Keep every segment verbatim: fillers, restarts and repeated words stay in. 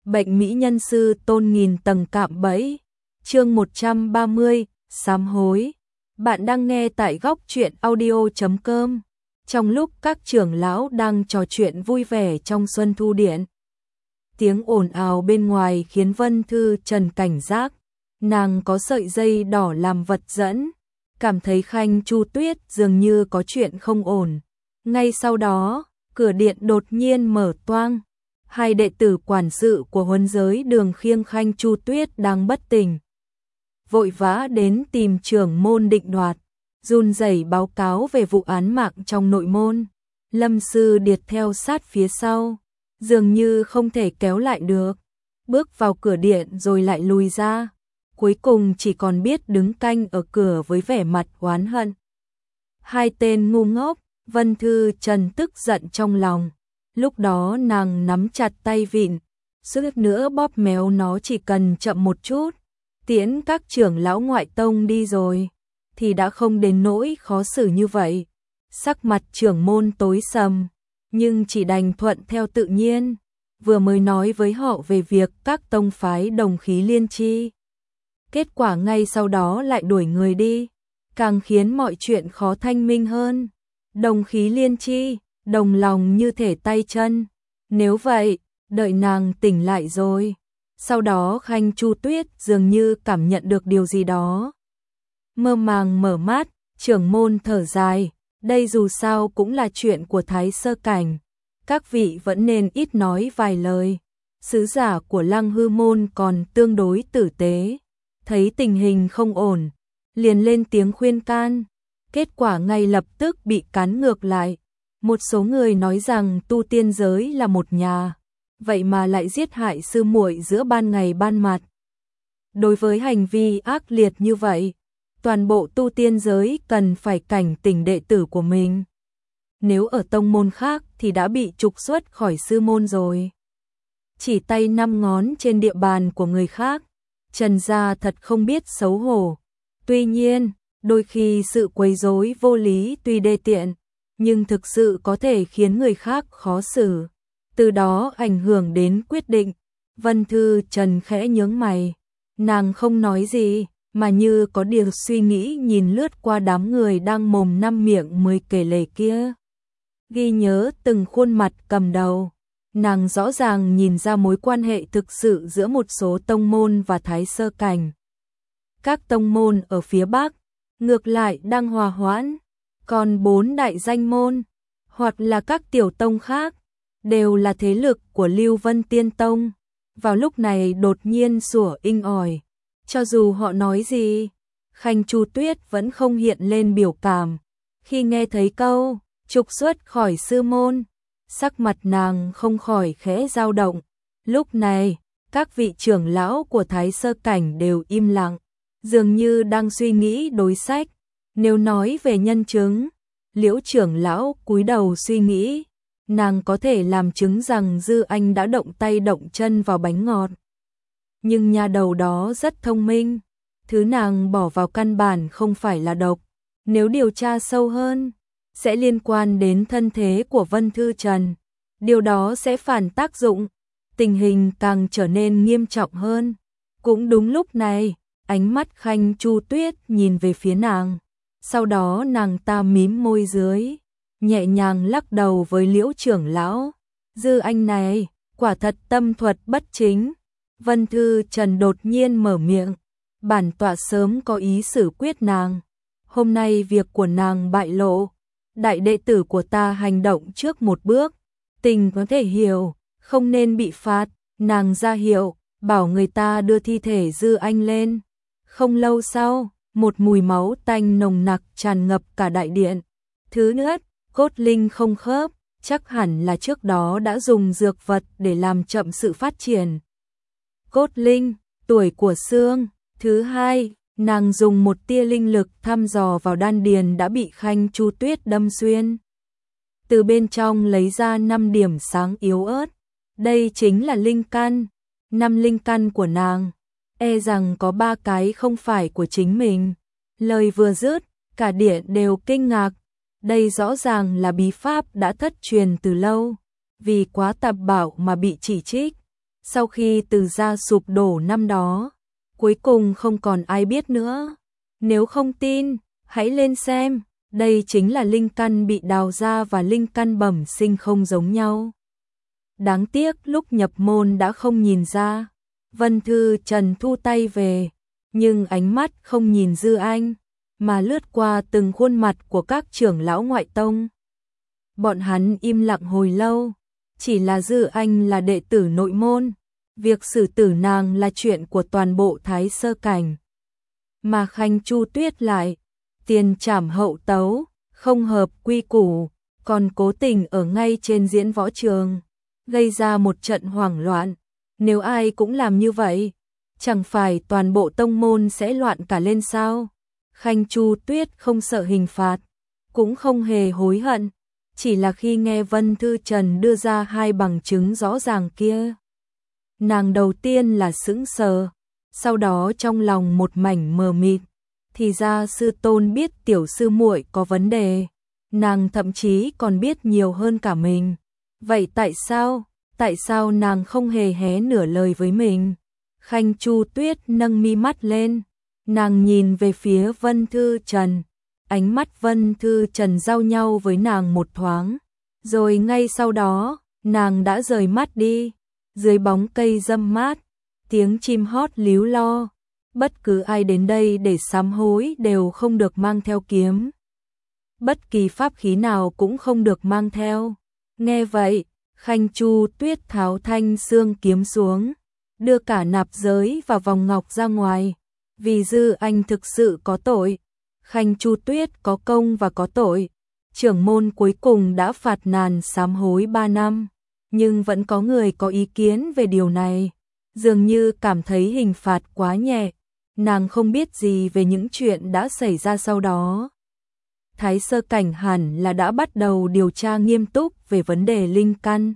Bệnh mỹ nhân sư tôn nghìn tầng cạm bẫy. Chương một trăm ba mươi, sám hối. Bạn đang nghe tại góc truyện audio chấm com. Trong lúc các trưởng lão đang trò chuyện vui vẻ trong Xuân Thu Điện, tiếng ồn ào bên ngoài khiến Vân Thư Trần cảnh giác. Nàng có sợi dây đỏ làm vật dẫn, cảm thấy Khanh Chu Tuyết dường như có chuyện không ổn. Ngay sau đó, cửa điện đột nhiên mở toang. Hai đệ tử quản sự của huấn giới Đường khiêng Khanh Chu Tuyết đang bất tỉnh, vội vã đến tìm trưởng môn định đoạt, run rẩy báo cáo về vụ án mạng trong nội môn. Lâm Sư Điệt theo sát phía sau, dường như không thể kéo lại được, bước vào cửa điện rồi lại lùi ra, cuối cùng chỉ còn biết đứng canh ở cửa với vẻ mặt oán hận. Hai tên ngu ngốc. Vân Thư Trần tức giận trong lòng. Lúc đó nàng nắm chặt tay vịn, suýt nữa bóp méo nó, chỉ cần chậm một chút, tiễn các trưởng lão ngoại tông đi rồi, thì đã không đến nỗi khó xử như vậy. Sắc mặt trưởng môn tối sầm, nhưng chỉ đành thuận theo tự nhiên, vừa mới nói với họ về việc các tông phái đồng khí liên chi. Kết quả ngay sau đó lại đuổi người đi, càng khiến mọi chuyện khó thanh minh hơn. Đồng khí liên chi, đồng lòng như thể tay chân. Nếu vậy, đợi nàng tỉnh lại rồi. Sau đó Khanh Chu Tuyết dường như cảm nhận được điều gì đó, mơ màng mở mắt, trưởng môn thở dài, đây dù sao cũng là chuyện của Thái Sơ Cảnh, các vị vẫn nên ít nói vài lời. Sứ giả của Lăng Hư môn còn tương đối tử tế, thấy tình hình không ổn, liền lên tiếng khuyên can. Kết quả ngay lập tức bị cắn ngược lại. Một số người nói rằng tu tiên giới là một nhà, vậy mà lại giết hại sư muội giữa ban ngày ban mặt. Đối với hành vi ác liệt như vậy, toàn bộ tu tiên giới cần phải cảnh tỉnh đệ tử của mình. Nếu ở tông môn khác thì đã bị trục xuất khỏi sư môn rồi. Chỉ tay năm ngón trên địa bàn của người khác, Trần gia thật không biết xấu hổ. Tuy nhiên, đôi khi sự quấy rối vô lý tuy đê tiện, nhưng thực sự có thể khiến người khác khó xử, từ đó ảnh hưởng đến quyết định. Vân Thư Trần khẽ nhướng mày, nàng không nói gì, mà như có điều suy nghĩ nhìn lướt qua đám người đang mồm năm miệng mười kể lể kia. Ghi nhớ từng khuôn mặt cầm đầu, nàng rõ ràng nhìn ra mối quan hệ thực sự giữa một số tông môn và Thái Sơ Cảnh. Các tông môn ở phía Bắc ngược lại đang hòa hoãn, còn bốn đại danh môn, hoặc là các tiểu tông khác, đều là thế lực của Lưu Vân Tiên Tông, vào lúc này đột nhiên sủa inh ỏi. Cho dù họ nói gì, Khanh Chu Tuyết vẫn không hiện lên biểu cảm. Khi nghe thấy câu trục xuất khỏi sư môn, sắc mặt nàng không khỏi khẽ dao động. Lúc này, các vị trưởng lão của Thái Sơ Cảnh đều im lặng, dường như đang suy nghĩ đối sách. Nếu nói về nhân chứng, Liễu trưởng lão cúi đầu suy nghĩ, nàng có thể làm chứng rằng Dư Anh đã động tay động chân vào bánh ngọt. Nhưng nhà đầu đó rất thông minh, thứ nàng bỏ vào căn bản không phải là độc. Nếu điều tra sâu hơn, sẽ liên quan đến thân thế của Vân Thư Trần. Điều đó sẽ phản tác dụng, tình hình càng trở nên nghiêm trọng hơn. Cũng đúng lúc này, ánh mắt Khanh Chu Tuyết nhìn về phía nàng. Sau đó nàng ta mím môi dưới, nhẹ nhàng lắc đầu với Liễu trưởng lão. Dư Anh này, quả thật tâm thuật bất chính. Vân Thư Trần đột nhiên mở miệng, bản tọa sớm có ý xử quyết nàng. Hôm nay việc của nàng bại lộ, đại đệ tử của ta hành động trước một bước, tình có thể hiểu, không nên bị phạt. Nàng ra hiệu, bảo người ta đưa thi thể Dư Anh lên. Không lâu sau, một mùi máu tanh nồng nặc tràn ngập cả đại điện. Thứ nữa, cốt linh không khớp, chắc hẳn là trước đó đã dùng dược vật để làm chậm sự phát triển. Cốt linh, tuổi của xương. Thứ hai, nàng dùng một tia linh lực thăm dò vào đan điền đã bị Khanh Chu Tuyết đâm xuyên. Từ bên trong lấy ra năm điểm sáng yếu ớt. Đây chính là linh căn. Năm linh căn của nàng, e rằng có ba cái không phải của chính mình. Lời vừa dứt, cả điện đều kinh ngạc. Đây rõ ràng là bí pháp đã thất truyền từ lâu, vì quá tạp bảo mà bị chỉ trích. Sau khi Từ gia sụp đổ năm đó, cuối cùng không còn ai biết nữa. Nếu không tin, hãy lên xem, đây chính là linh căn bị đào ra và linh căn bẩm sinh không giống nhau. Đáng tiếc lúc nhập môn đã không nhìn ra. Vân Thư Trần thu tay về, nhưng ánh mắt không nhìn Dư Anh, mà lướt qua từng khuôn mặt của các trưởng lão ngoại tông. Bọn hắn im lặng hồi lâu, chỉ là Dư Anh là đệ tử nội môn, việc xử tử nàng là chuyện của toàn bộ Thái Sơ Cảnh. Mà Khanh Chu Tuyết lại, tiền trảm hậu tấu, không hợp quy củ, còn cố tình ở ngay trên diễn võ trường, gây ra một trận hoảng loạn. Nếu ai cũng làm như vậy, chẳng phải toàn bộ tông môn sẽ loạn cả lên sao? Khanh Chu Tuyết không sợ hình phạt, cũng không hề hối hận, chỉ là khi nghe Vân Thư Trần đưa ra hai bằng chứng rõ ràng kia. Nàng đầu tiên là sững sờ, sau đó trong lòng một mảnh mờ mịt, thì ra sư tôn biết tiểu sư muội có vấn đề, nàng thậm chí còn biết nhiều hơn cả mình. Vậy tại sao, tại sao nàng không hề hé nửa lời với mình? Khanh Chu Tuyết nâng mi mắt lên, nàng nhìn về phía Vân Thư Trần, ánh mắt Vân Thư Trần giao nhau với nàng một thoáng, rồi ngay sau đó, nàng đã rời mắt đi. Dưới bóng cây râm mát, tiếng chim hót líu lo, bất cứ ai đến đây để sám hối đều không được mang theo kiếm. Bất kỳ pháp khí nào cũng không được mang theo. Nghe vậy, Khanh Chu Tuyết tháo thanh xương kiếm xuống, đưa cả nạp giới và vòng ngọc ra ngoài. Vì Dư Anh thực sự có tội, Khanh Chu Tuyết có công và có tội. Trưởng môn cuối cùng đã phạt nàng sám hối ba năm, nhưng vẫn có người có ý kiến về điều này, dường như cảm thấy hình phạt quá nhẹ. Nàng không biết gì về những chuyện đã xảy ra sau đó. Thái Sơ Cảnh hẳn là đã bắt đầu điều tra nghiêm túc về vấn đề linh căn.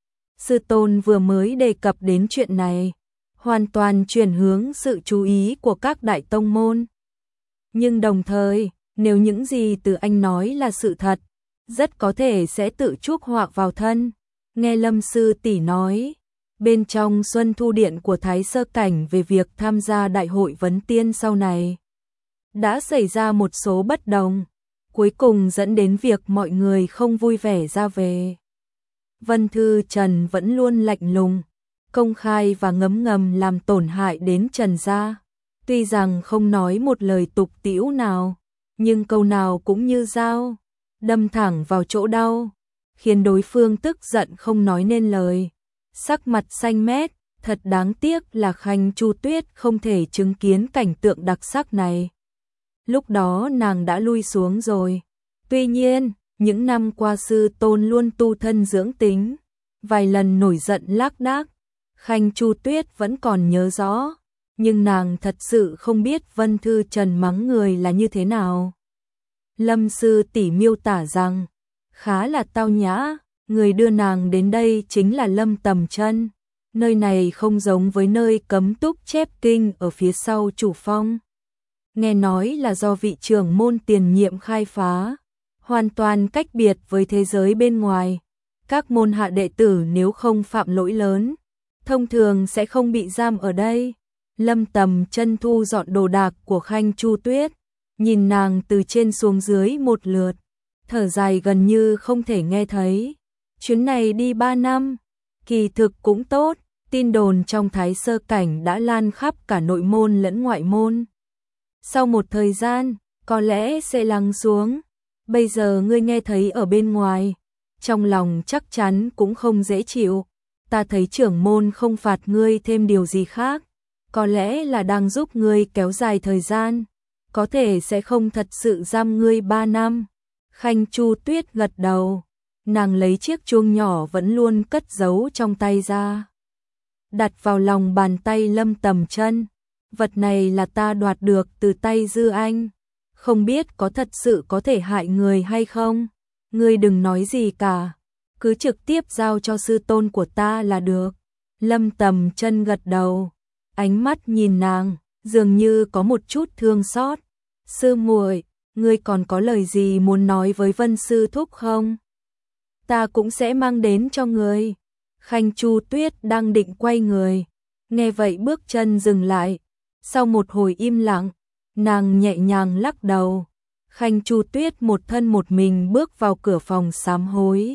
Sư tôn vừa mới đề cập đến chuyện này, hoàn toàn chuyển hướng sự chú ý của các đại tông môn. Nhưng đồng thời, nếu những gì từ anh nói là sự thật, rất có thể sẽ tự chuốc họa vào thân. Nghe Lâm sư tỷ nói, bên trong Xuân Thu Điện của Thái Sơ Cảnh về việc tham gia đại hội vấn tiên sau này, đã xảy ra một số bất đồng, cuối cùng dẫn đến việc mọi người không vui vẻ ra về. Vân Thư Trần vẫn luôn lạnh lùng, công khai và ngấm ngầm làm tổn hại đến Trần gia. Tuy rằng không nói một lời tục tĩu nào, nhưng câu nào cũng như dao, đâm thẳng vào chỗ đau, khiến đối phương tức giận không nói nên lời. Sắc mặt xanh mét, thật đáng tiếc là Khanh Chu Tuyết không thể chứng kiến cảnh tượng đặc sắc này. Lúc đó nàng đã lui xuống rồi. Tuy nhiên, những năm qua sư tôn luôn tu thân dưỡng tính, vài lần nổi giận lác đác, Khanh Chu Tuyết vẫn còn nhớ rõ, nhưng nàng thật sự không biết Vân Thư Trần mắng người là như thế nào. Lâm sư tỷ miêu tả rằng, khá là tao nhã, người đưa nàng đến đây chính là Lâm Tầm Chân. Nơi này không giống với nơi cấm túc chép kinh ở phía sau chủ phong. Nghe nói là do vị trưởng môn tiền nhiệm khai phá, hoàn toàn cách biệt với thế giới bên ngoài. Các môn hạ đệ tử nếu không phạm lỗi lớn, thông thường sẽ không bị giam ở đây. Lâm Tầm Chân thu dọn đồ đạc của Khanh Chu Tuyết, nhìn nàng từ trên xuống dưới một lượt, thở dài gần như không thể nghe thấy. Chuyến này đi ba năm, kỳ thực cũng tốt, tin đồn trong Thái Sơ Cảnh đã lan khắp cả nội môn lẫn ngoại môn. Sau một thời gian, có lẽ sẽ lắng xuống. Bây giờ ngươi nghe thấy ở bên ngoài, trong lòng chắc chắn cũng không dễ chịu. Ta thấy trưởng môn không phạt ngươi thêm điều gì khác, có lẽ là đang giúp ngươi kéo dài thời gian, có thể sẽ không thật sự giam ngươi ba năm. Khanh Chu Tuyết gật đầu, nàng lấy chiếc chuông nhỏ vẫn luôn cất giấu trong tay ra, đặt vào lòng bàn tay Lâm Tầm Chân. Vật này là ta đoạt được từ tay Dư Anh, không biết có thật sự có thể hại người hay không. Ngươi đừng nói gì cả, cứ trực tiếp giao cho sư tôn của ta là được. Lâm Tầm Chân gật đầu, ánh mắt nhìn nàng, dường như có một chút thương xót. Sư muội, ngươi còn có lời gì muốn nói với Vân sư thúc không? Ta cũng sẽ mang đến cho ngươi. Khanh Chu Tuyết đang định quay người, nghe vậy bước chân dừng lại. Sau một hồi im lặng, nàng nhẹ nhàng lắc đầu. Khanh Chu Tuyết một thân một mình bước vào cửa phòng sám hối.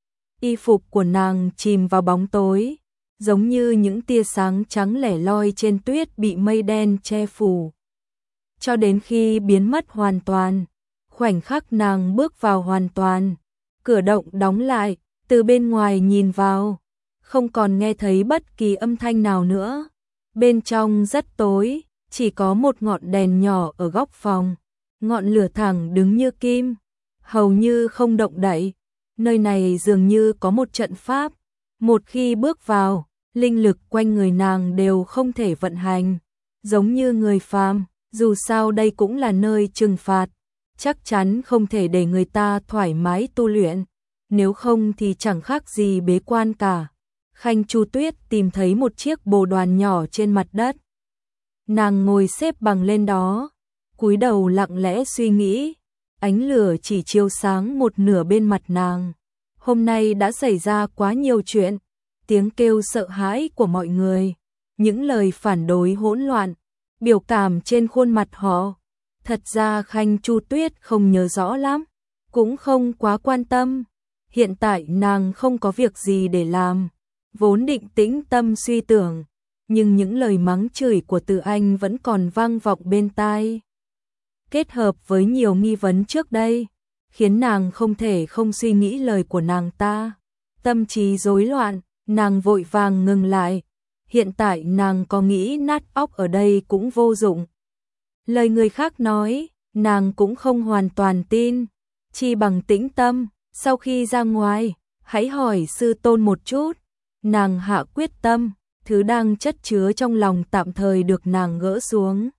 Y phục của nàng chìm vào bóng tối, giống như những tia sáng trắng lẻ loi trên tuyết bị mây đen che phủ. Cho đến khi biến mất hoàn toàn, khoảnh khắc nàng bước vào hoàn toàn, cửa động đóng lại, từ bên ngoài nhìn vào, không còn nghe thấy bất kỳ âm thanh nào nữa. Bên trong rất tối, chỉ có một ngọn đèn nhỏ ở góc phòng, ngọn lửa thẳng đứng như kim, hầu như không động đậy. Nơi này dường như có một trận pháp, một khi bước vào, linh lực quanh người nàng đều không thể vận hành, giống như người phàm, dù sao đây cũng là nơi trừng phạt, chắc chắn không thể để người ta thoải mái tu luyện, nếu không thì chẳng khác gì bế quan cả. Khanh Chu Tuyết tìm thấy một chiếc bồ đoàn nhỏ trên mặt đất. Nàng ngồi xếp bằng lên đó, cúi đầu lặng lẽ suy nghĩ, ánh lửa chỉ chiếu sáng một nửa bên mặt nàng. Hôm nay đã xảy ra quá nhiều chuyện, tiếng kêu sợ hãi của mọi người, những lời phản đối hỗn loạn, biểu cảm trên khuôn mặt họ. Thật ra Khanh Chu Tuyết không nhớ rõ lắm, cũng không quá quan tâm. Hiện tại nàng không có việc gì để làm, vốn định tĩnh tâm suy tưởng, nhưng những lời mắng chửi của Từ Anh vẫn còn vang vọng bên tai. Kết hợp với nhiều nghi vấn trước đây, khiến nàng không thể không suy nghĩ lời của nàng ta. Tâm trí rối loạn, nàng vội vàng ngừng lại. Hiện tại nàng có nghĩ nát óc ở đây cũng vô dụng. Lời người khác nói, nàng cũng không hoàn toàn tin. Chi bằng tĩnh tâm, sau khi ra ngoài, hãy hỏi sư tôn một chút. Nàng hạ quyết tâm, thứ đang chất chứa trong lòng tạm thời được nàng gỡ xuống.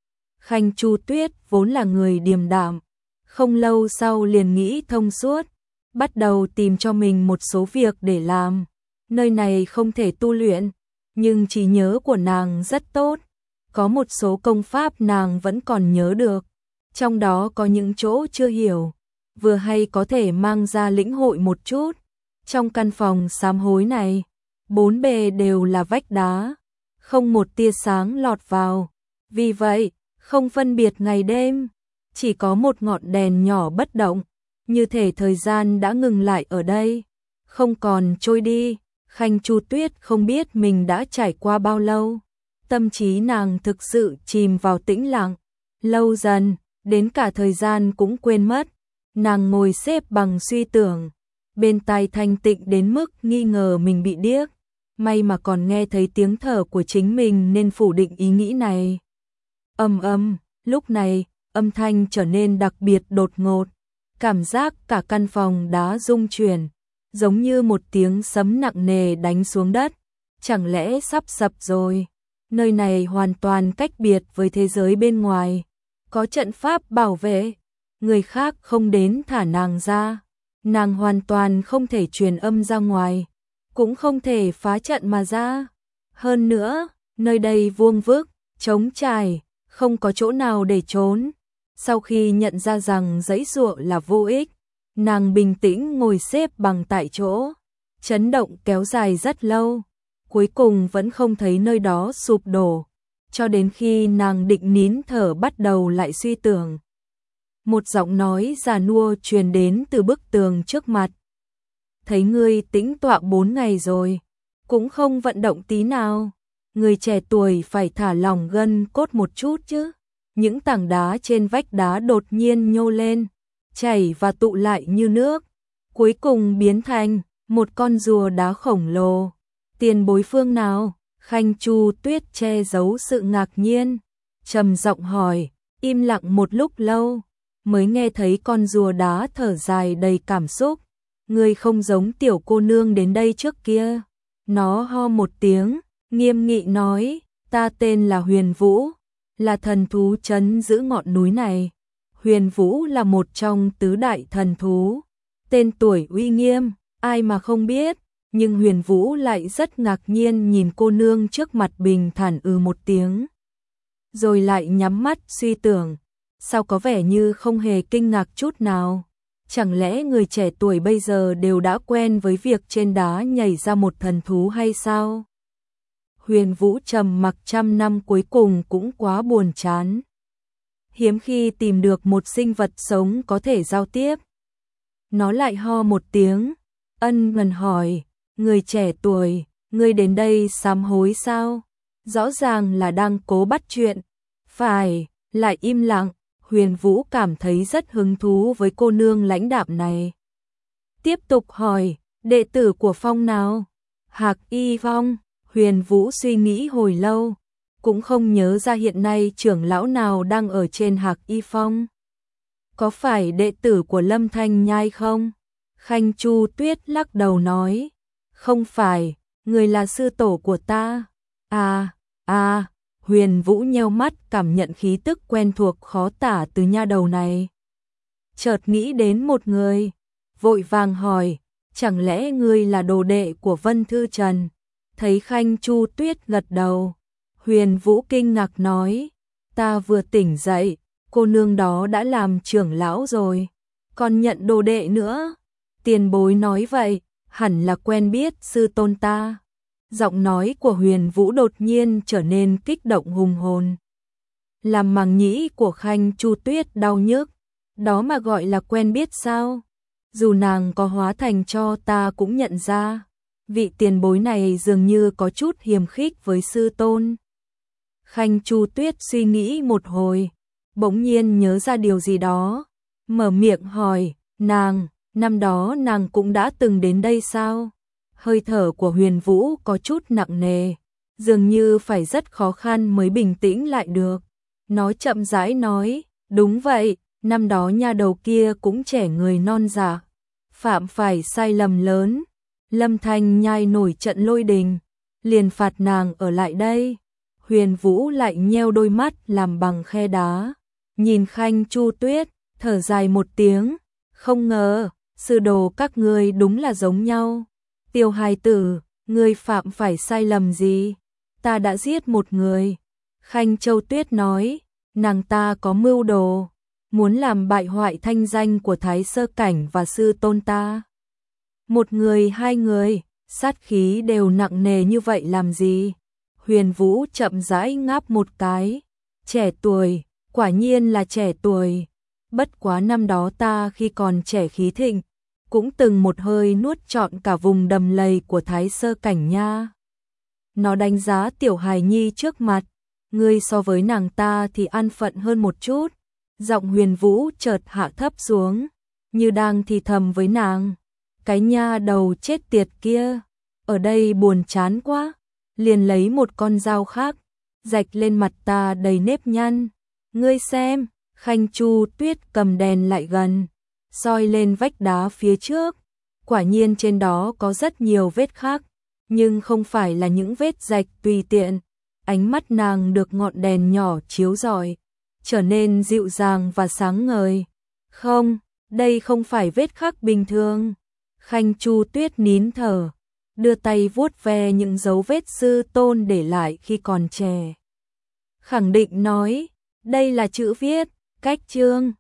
Khanh Chu Tuyết vốn là người điềm đạm, không lâu sau liền nghĩ thông suốt, bắt đầu tìm cho mình một số việc để làm. Nơi này không thể tu luyện, nhưng trí nhớ của nàng rất tốt, có một số công pháp nàng vẫn còn nhớ được, trong đó có những chỗ chưa hiểu, vừa hay có thể mang ra lĩnh hội một chút. Trong căn phòng sám hối này, bốn bề đều là vách đá, không một tia sáng lọt vào, vì vậy không phân biệt ngày đêm, chỉ có một ngọn đèn nhỏ bất động, như thể thời gian đã ngừng lại ở đây, không còn trôi đi. Khanh Chu Tuyết không biết mình đã trải qua bao lâu, tâm trí nàng thực sự chìm vào tĩnh lặng, lâu dần, đến cả thời gian cũng quên mất. Nàng ngồi xếp bằng suy tưởng, bên tai thanh tịnh đến mức nghi ngờ mình bị điếc, may mà còn nghe thấy tiếng thở của chính mình nên phủ định ý nghĩ này. Ầm ầm, lúc này, âm thanh trở nên đặc biệt đột ngột, cảm giác cả căn phòng đá rung chuyển, giống như một tiếng sấm nặng nề đánh xuống đất, chẳng lẽ sắp sập rồi. Nơi này hoàn toàn cách biệt với thế giới bên ngoài, có trận pháp bảo vệ, người khác không đến thả nàng ra, nàng hoàn toàn không thể truyền âm ra ngoài, cũng không thể phá trận mà ra. Hơn nữa, nơi đây vuông vức, trống trải, không có chỗ nào để trốn. Sau khi nhận ra rằng giãy giụa là vô ích, nàng bình tĩnh ngồi xếp bằng tại chỗ. Chấn động kéo dài rất lâu, cuối cùng vẫn không thấy nơi đó sụp đổ, cho đến khi nàng định nín thở bắt đầu lại suy tưởng. Một giọng nói già nua truyền đến từ bức tường trước mặt. Thấy ngươi tĩnh tọa bốn ngày rồi, cũng không vận động tí nào. Người trẻ tuổi phải thả lỏng gân cốt một chút chứ. Những tảng đá trên vách đá đột nhiên nhô lên, chảy và tụ lại như nước, cuối cùng biến thành một con rùa đá khổng lồ. Tiền bối phương nào? Khanh Chu Tuyết che giấu sự ngạc nhiên, trầm giọng hỏi. Im lặng một lúc lâu, mới nghe thấy con rùa đá thở dài đầy cảm xúc. Ngươi không giống tiểu cô nương đến đây trước kia. Nó ho một tiếng, nghiêm nghị nói, ta tên là Huyền Vũ, là thần thú trấn giữ ngọn núi này. Huyền Vũ là một trong tứ đại thần thú, tên tuổi uy nghiêm, ai mà không biết, nhưng Huyền Vũ lại rất ngạc nhiên nhìn cô nương trước mặt, bình thản ư một tiếng, rồi lại nhắm mắt suy tưởng, sao có vẻ như không hề kinh ngạc chút nào. Chẳng lẽ người trẻ tuổi bây giờ đều đã quen với việc trên đá nhảy ra một thần thú hay sao? Huyền Vũ trầm mặc trăm năm cuối cùng cũng quá buồn chán. Hiếm khi tìm được một sinh vật sống có thể giao tiếp. Nó lại ho một tiếng, ân ngần hỏi, người trẻ tuổi, ngươi đến đây sám hối sao? Rõ ràng là đang cố bắt chuyện. Phải, lại im lặng. Huyền Vũ cảm thấy rất hứng thú với cô nương lãnh đạm này. Tiếp tục hỏi, đệ tử của Phong nào? Hạc Y Phong. Huyền Vũ suy nghĩ hồi lâu, cũng không nhớ ra hiện nay trưởng lão nào đang ở trên Hạc Y Phong. Có phải đệ tử của Lâm Thanh Nhai không? Khanh Chu Tuyết lắc đầu nói, không phải, người là sư tổ của ta. À, à, Huyền Vũ nheo mắt cảm nhận khí tức quen thuộc khó tả từ nha đầu này. Chợt nghĩ đến một người, vội vàng hỏi, chẳng lẽ ngươi là đồ đệ của Vân Thư Trần? Thấy Khanh Chu Tuyết gật đầu, Huyền Vũ kinh ngạc nói, ta vừa tỉnh dậy, cô nương đó đã làm trưởng lão rồi, còn nhận đồ đệ nữa. Tiền bối nói vậy, hẳn là quen biết sư tôn ta. Giọng nói của Huyền Vũ đột nhiên trở nên kích động hùng hồn. Làm màng nhĩ của Khanh Chu Tuyết đau nhức, đó mà gọi là quen biết sao? Dù nàng có hóa thành cho ta cũng nhận ra, vị tiền bối này dường như có chút hiềm khích với sư tôn. Khanh Chu Tuyết suy nghĩ một hồi, bỗng nhiên nhớ ra điều gì đó, mở miệng hỏi, nàng, năm đó nàng cũng đã từng đến đây sao? Hơi thở của Huyền Vũ có chút nặng nề, dường như phải rất khó khăn mới bình tĩnh lại được. Nó chậm rãi nói, đúng vậy, năm đó nha đầu kia cũng trẻ người non dạ, phạm phải sai lầm lớn. Lâm Thanh Nhai nổi trận lôi đình, liền phạt nàng ở lại đây. Huyền Vũ lại nheo đôi mắt làm bằng khe đá, nhìn Khanh Chu Tuyết, thở dài một tiếng, không ngờ, sư đồ các ngươi đúng là giống nhau. Tiểu hài tử, ngươi phạm phải sai lầm gì? Ta đã giết một người. Khanh Châu Tuyết nói, nàng ta có mưu đồ, muốn làm bại hoại thanh danh của Thái Sơ Cảnh và sư tôn ta. Một người hai người, sát khí đều nặng nề như vậy làm gì? Huyền Vũ chậm rãi ngáp một cái, trẻ tuổi, quả nhiên là trẻ tuổi. Bất quá năm đó ta khi còn trẻ khí thịnh, cũng từng một hơi nuốt trọn cả vùng đầm lầy của Thái Sơ Cảnh nha. Nó đánh giá tiểu hài nhi trước mặt, ngươi so với nàng ta thì an phận hơn một chút. Giọng Huyền Vũ chợt hạ thấp xuống, như đang thì thầm với nàng, cái nha đầu chết tiệt kia, ở đây buồn chán quá, liền lấy một con dao khác, rạch lên mặt ta đầy nếp nhăn. Ngươi xem, Khanh Chu Tuyết cầm đèn lại gần, soi lên vách đá phía trước, quả nhiên trên đó có rất nhiều vết khác, nhưng không phải là những vết rạch tùy tiện. Ánh mắt nàng được ngọn đèn nhỏ chiếu rọi, trở nên dịu dàng và sáng ngời. Không, đây không phải vết khắc bình thường. Khanh Chu Tuyết nín thở, đưa tay vuốt ve những dấu vết sư tôn để lại khi còn trẻ. Khẳng định nói, đây là chữ viết, cách chương.